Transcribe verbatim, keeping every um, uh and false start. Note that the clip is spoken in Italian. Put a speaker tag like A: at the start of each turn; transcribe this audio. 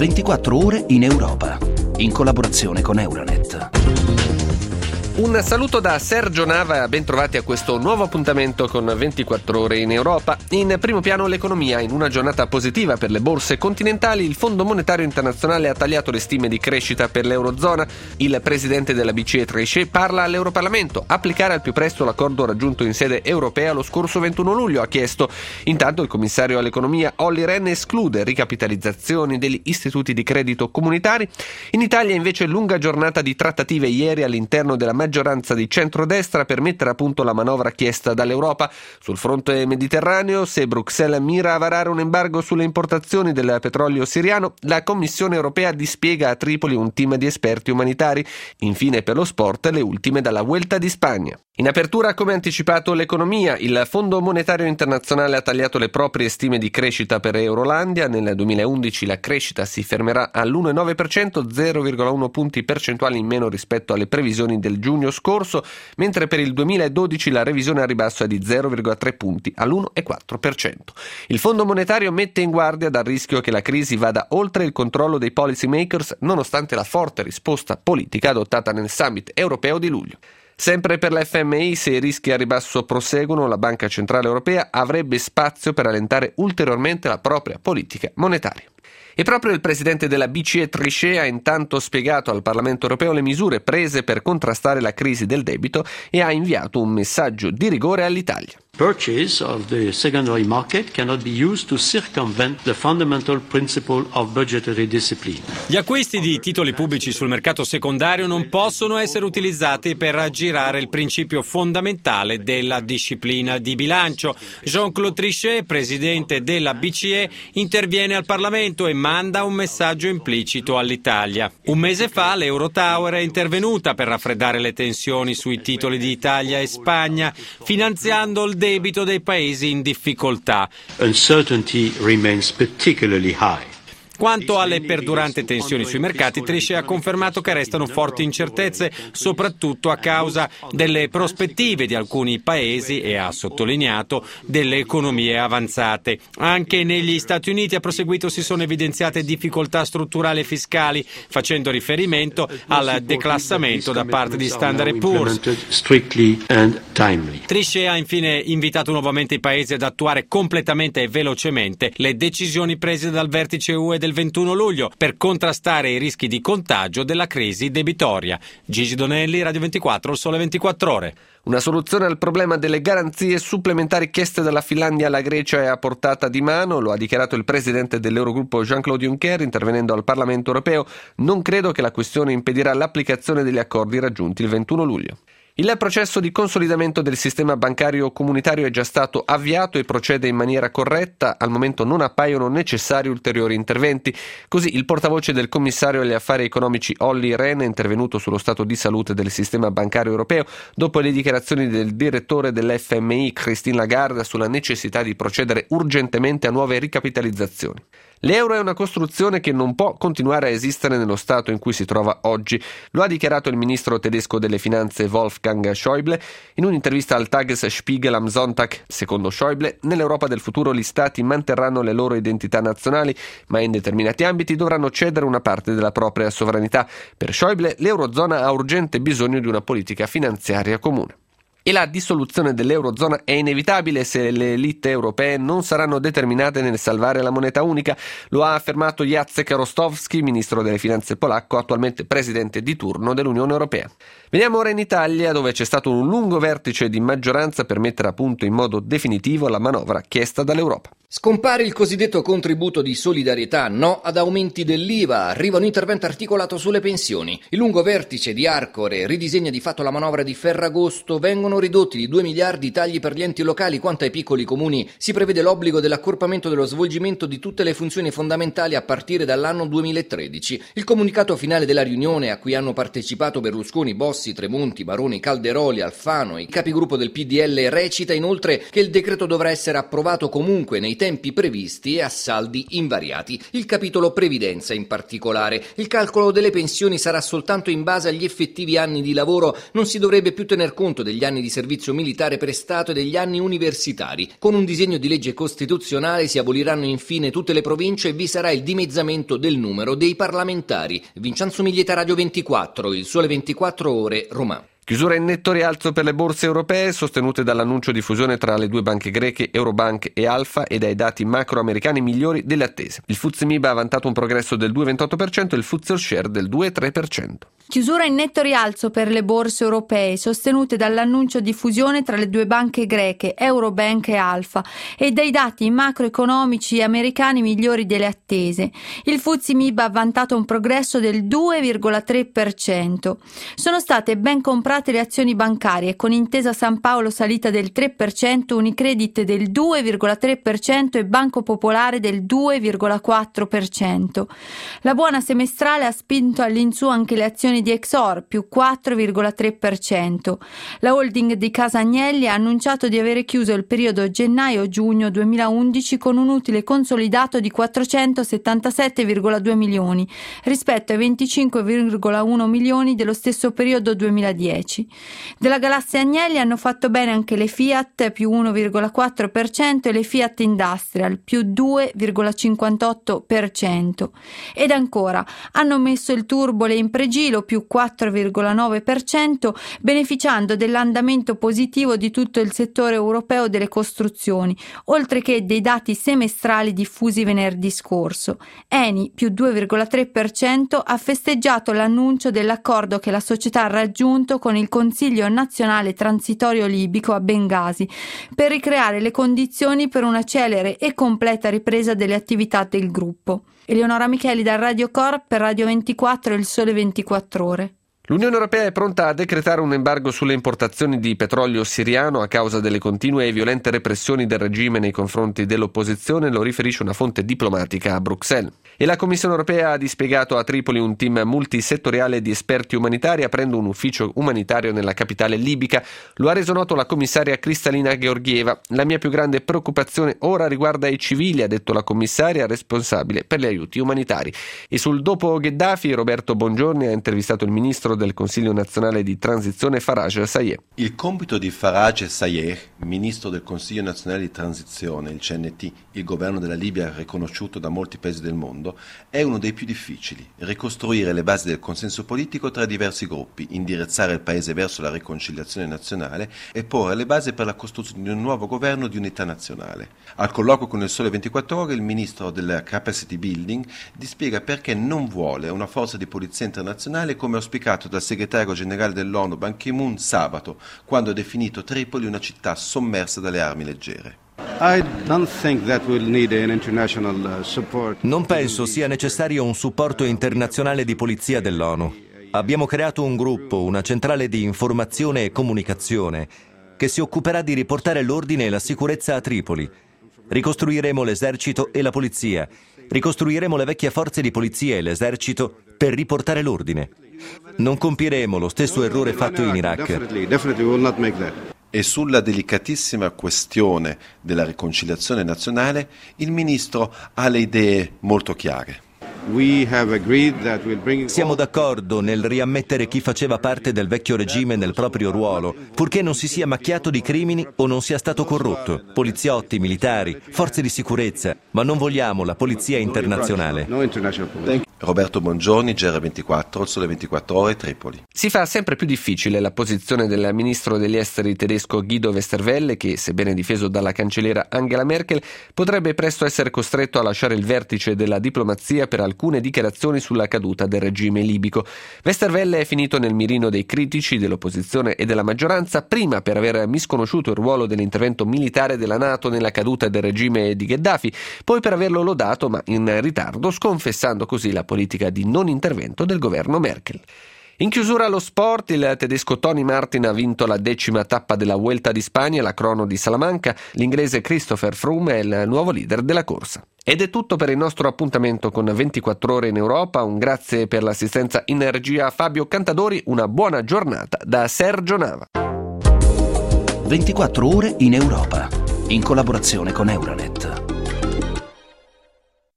A: ventiquattro ore in Europa, in collaborazione con Euronet.
B: Un saluto da Sergio Nava, ben trovati a questo nuovo appuntamento con ventiquattro ore in Europa. In primo piano l'economia. In una giornata positiva per le borse continentali, il Fondo Monetario Internazionale ha tagliato le stime di crescita per l'Eurozona. Il presidente della B C E Trichet parla all'Europarlamento. Applicare al più presto l'accordo raggiunto in sede europea lo scorso ventuno luglio, ha chiesto. Intanto il commissario all'economia Olli Rehn esclude ricapitalizzazioni degli istituti di credito comunitari. In Italia invece lunga giornata di trattative ieri all'interno della maggioranza di centrodestra per mettere a punto la manovra chiesta dall'Europa. Sul fronte mediterraneo, se Bruxelles mira a varare un embargo sulle importazioni del petrolio siriano, la Commissione europea dispiega a Tripoli un team di esperti umanitari. Infine per lo sport, le ultime dalla Vuelta di Spagna. In apertura, come anticipato l'economia, il Fondo Monetario Internazionale ha tagliato le proprie stime di crescita per Eurolandia. Nel duemilaundici la crescita si fermerà all'uno virgola nove per cento, zero virgola uno punti percentuali in meno rispetto alle previsioni del giugno scorso, mentre per il duemiladodici la revisione a ribasso è di zero virgola tre punti all'uno virgola quattro per cento. Il Fondo Monetario mette in guardia dal rischio che la crisi vada oltre il controllo dei policy makers, nonostante la forte risposta politica adottata nel summit europeo di luglio. Sempre per la F M I, se i rischi a ribasso proseguono, la Banca Centrale Europea avrebbe spazio per allentare ulteriormente la propria politica monetaria. E proprio il presidente della B C E Trichet ha intanto spiegato al Parlamento europeo le misure prese per contrastare la crisi del debito e ha inviato un messaggio di rigore all'Italia.
C: Purchase of the secondary market cannot be used to circumvent the fundamental principle of budgetary discipline.
D: Gli acquisti di titoli pubblici sul mercato secondario non possono essere utilizzati per aggirare il principio fondamentale della disciplina di bilancio. Jean-Claude Trichet, presidente della B C E, interviene al Parlamento e manda un messaggio implicito all'Italia. Un mese fa l'Eurotower è intervenuta per raffreddare le tensioni sui titoli di Italia e Spagna, finanziando il debito dei paesi in difficoltà.
C: Uncertainty remains particularly high.
D: Quanto alle perduranti tensioni sui mercati, Trichet ha confermato che restano forti incertezze, soprattutto a causa delle prospettive di alcuni paesi e ha sottolineato delle economie avanzate. Anche negli Stati Uniti, ha proseguito, si sono evidenziate difficoltà strutturali e fiscali, facendo riferimento al declassamento da parte di Standard and Poor's. Trichet ha infine invitato nuovamente i paesi ad attuare completamente e velocemente le decisioni prese dal vertice U E del ventuno luglio per contrastare i rischi di contagio della crisi debitoria. Gigi Donelli, Radio ventiquattro, il Sole ventiquattro Ore.
B: Una soluzione al problema delle garanzie supplementari chieste dalla Finlandia alla Grecia è a portata di mano, lo ha dichiarato il presidente dell'Eurogruppo Jean-Claude Juncker intervenendo al Parlamento europeo. Non credo che la questione impedirà l'applicazione degli accordi raggiunti il ventuno luglio. Il processo di consolidamento del sistema bancario comunitario è già stato avviato e procede in maniera corretta. Al momento non appaiono necessari ulteriori interventi. Così il portavoce del commissario agli affari economici Olli Rehn è intervenuto sullo stato di salute del sistema bancario europeo dopo le dichiarazioni del direttore dell'F M I Christine Lagarde sulla necessità di procedere urgentemente a nuove ricapitalizzazioni. L'euro è una costruzione che non può continuare a esistere nello stato in cui si trova oggi. Lo ha dichiarato il ministro tedesco delle finanze Wolfgang Schäuble in un'intervista al Tagesspiegel am Sonntag. Secondo Schäuble, nell'Europa del futuro gli stati manterranno le loro identità nazionali, ma in determinati ambiti dovranno cedere una parte della propria sovranità. Per Schäuble, l'Eurozona ha urgente bisogno di una politica finanziaria comune. E la dissoluzione dell'Eurozona è inevitabile se le elite europee non saranno determinate nel salvare la moneta unica, lo ha affermato Jacek Rostowski, ministro delle finanze polacco, attualmente presidente di turno dell'Unione Europea. Veniamo ora in Italia, dove c'è stato un lungo vertice di maggioranza per mettere a punto in modo definitivo la manovra chiesta dall'Europa.
E: Scompare il cosiddetto contributo di solidarietà, no ad aumenti dell'I V A, arriva un intervento articolato sulle pensioni. Il lungo vertice di Arcore ridisegna di fatto la manovra di Ferragosto, vengono ridotti di due miliardi i tagli per gli enti locali, quanto ai piccoli comuni si prevede l'obbligo dell'accorpamento dello svolgimento di tutte le funzioni fondamentali a partire dall'anno duemilatredici. Il comunicato finale della riunione, a cui hanno partecipato Berlusconi, Bossi, Tremonti, Baroni, Calderoli, Alfano e i capigruppo del P D L, recita inoltre che il decreto dovrà essere approvato comunque nei tempi previsti e a saldi invariati. Il capitolo previdenza in particolare. Il calcolo delle pensioni sarà soltanto in base agli effettivi anni di lavoro, non si dovrebbe più tener conto degli anni anni di servizio militare prestato e degli anni universitari. Con un disegno di legge costituzionale si aboliranno infine tutte le province e vi sarà il dimezzamento del numero dei parlamentari. Vincenzo Miglieta, Radio ventiquattro, Il Sole ventiquattro Ore, Roma.
B: Chiusura in netto rialzo per le borse europee, sostenute dall'annuncio di fusione tra le due banche greche Eurobank e Alfa e dai dati macroamericani migliori delle attese. Il F T S E M I B ha vantato un progresso del due virgola ventotto per cento e il F T S E All Share del due virgola tre per cento.
F: Chiusura in netto rialzo per le borse europee, sostenute dall'annuncio di fusione tra le due banche greche, Eurobank e Alfa, e dai dati macroeconomici americani migliori delle attese. Il F T S E M I B ha vantato un progresso del due virgola tre per cento. Sono state ben comprate le azioni bancarie, con Intesa San Paolo salita del tre per cento, Unicredit del due virgola tre per cento e Banco Popolare del due virgola quattro per cento. La buona semestrale ha spinto all'insù anche le azioni di Exor, più quattro virgola tre per cento. La holding di Casa Agnelli ha annunciato di avere chiuso il periodo gennaio-giugno duemilaundici con un utile consolidato di quattrocentosettantasette virgola due milioni rispetto ai venticinque virgola uno milioni dello stesso periodo duemiladieci. Della galassia Agnelli hanno fatto bene anche le Fiat, più uno virgola quattro per cento, e le Fiat Industrial, più due virgola cinquantotto per cento. Ed ancora, hanno messo il turbo le Impregilo, più quattro virgola nove per cento, beneficiando dell'andamento positivo di tutto il settore europeo delle costruzioni, oltre che dei dati semestrali diffusi venerdì scorso. Eni, più due virgola tre per cento, ha festeggiato l'annuncio dell'accordo che la società ha raggiunto con il Consiglio nazionale transitorio libico a Bengasi per ricreare le condizioni per una celere e completa ripresa delle attività del gruppo. Eleonora Micheli da Radio Corp per Radio ventiquattro e Il Sole ventiquattro Ore.
B: L'Unione Europea è pronta a decretare un embargo sulle importazioni di petrolio siriano a causa delle continue e violente repressioni del regime nei confronti dell'opposizione, lo riferisce una fonte diplomatica a Bruxelles. E la Commissione Europea ha dispiegato a Tripoli un team multisettoriale di esperti umanitari, aprendo un ufficio umanitario nella capitale libica. Lo ha reso noto la commissaria Kristalina Georgieva. La mia più grande preoccupazione ora riguarda i civili, ha detto la commissaria responsabile per gli aiuti umanitari. E sul dopo Gheddafi, Roberto Bongiorni ha intervistato il ministro del Consiglio nazionale di transizione Faraj Sayeh.
G: Il compito di Faraj Sayeh, ministro del Consiglio nazionale di transizione, il C N T, il governo della Libia riconosciuto da molti paesi del mondo, è uno dei più difficili: ricostruire le basi del consenso politico tra diversi gruppi, indirizzare il paese verso la riconciliazione nazionale e porre le basi per la costruzione di un nuovo governo di unità nazionale. Al colloquio con il Sole ventiquattro Ore, il ministro del Capacity Building dispiega perché non vuole una forza di polizia internazionale come auspicato dal segretario generale dell'ONU Ban Ki-moon sabato, quando ha definito Tripoli una città sommersa dalle armi leggere.
H: Non penso sia necessario un supporto internazionale di polizia dell'ONU. Abbiamo creato un gruppo, una centrale di informazione e comunicazione, che si occuperà di riportare l'ordine e la sicurezza a Tripoli. Ricostruiremo l'esercito e la polizia. Ricostruiremo le vecchie forze di polizia e l'esercito per riportare l'ordine. Non compieremo lo stesso errore fatto in Iraq.
G: E sulla delicatissima questione della riconciliazione nazionale, il ministro ha le idee molto chiare.
H: Siamo d'accordo nel riammettere chi faceva parte del vecchio regime nel proprio ruolo, purché non si sia macchiato di crimini o non sia stato corrotto. Poliziotti, militari, forze di sicurezza, ma non vogliamo la polizia internazionale.
G: Roberto Bongiorni, G R ventiquattro, Il Sole ventiquattro Ore, Tripoli.
B: Si fa sempre più difficile la posizione del ministro degli esteri tedesco Guido Westerwelle, che, sebbene difeso dalla cancelliera Angela Merkel, potrebbe presto essere costretto a lasciare il vertice della diplomazia per alcune dichiarazioni sulla caduta del regime libico. Westerwelle è finito nel mirino dei critici, dell'opposizione e della maggioranza, prima per aver misconosciuto il ruolo dell'intervento militare della NATO nella caduta del regime di Gheddafi, poi per averlo lodato, ma in ritardo, sconfessando così la politica di non intervento del governo Merkel. In chiusura allo sport, il tedesco Tony Martin ha vinto la decima tappa della Vuelta di Spagna, la crono di Salamanca. L'inglese Christopher Froome è il nuovo leader della corsa. Ed è tutto per il nostro appuntamento con ventiquattro Ore in Europa. Un grazie per l'assistenza in regia a Fabio Cantadori. Una buona giornata da Sergio Nava.
A: ventiquattro Ore in Europa, in collaborazione con Euronet.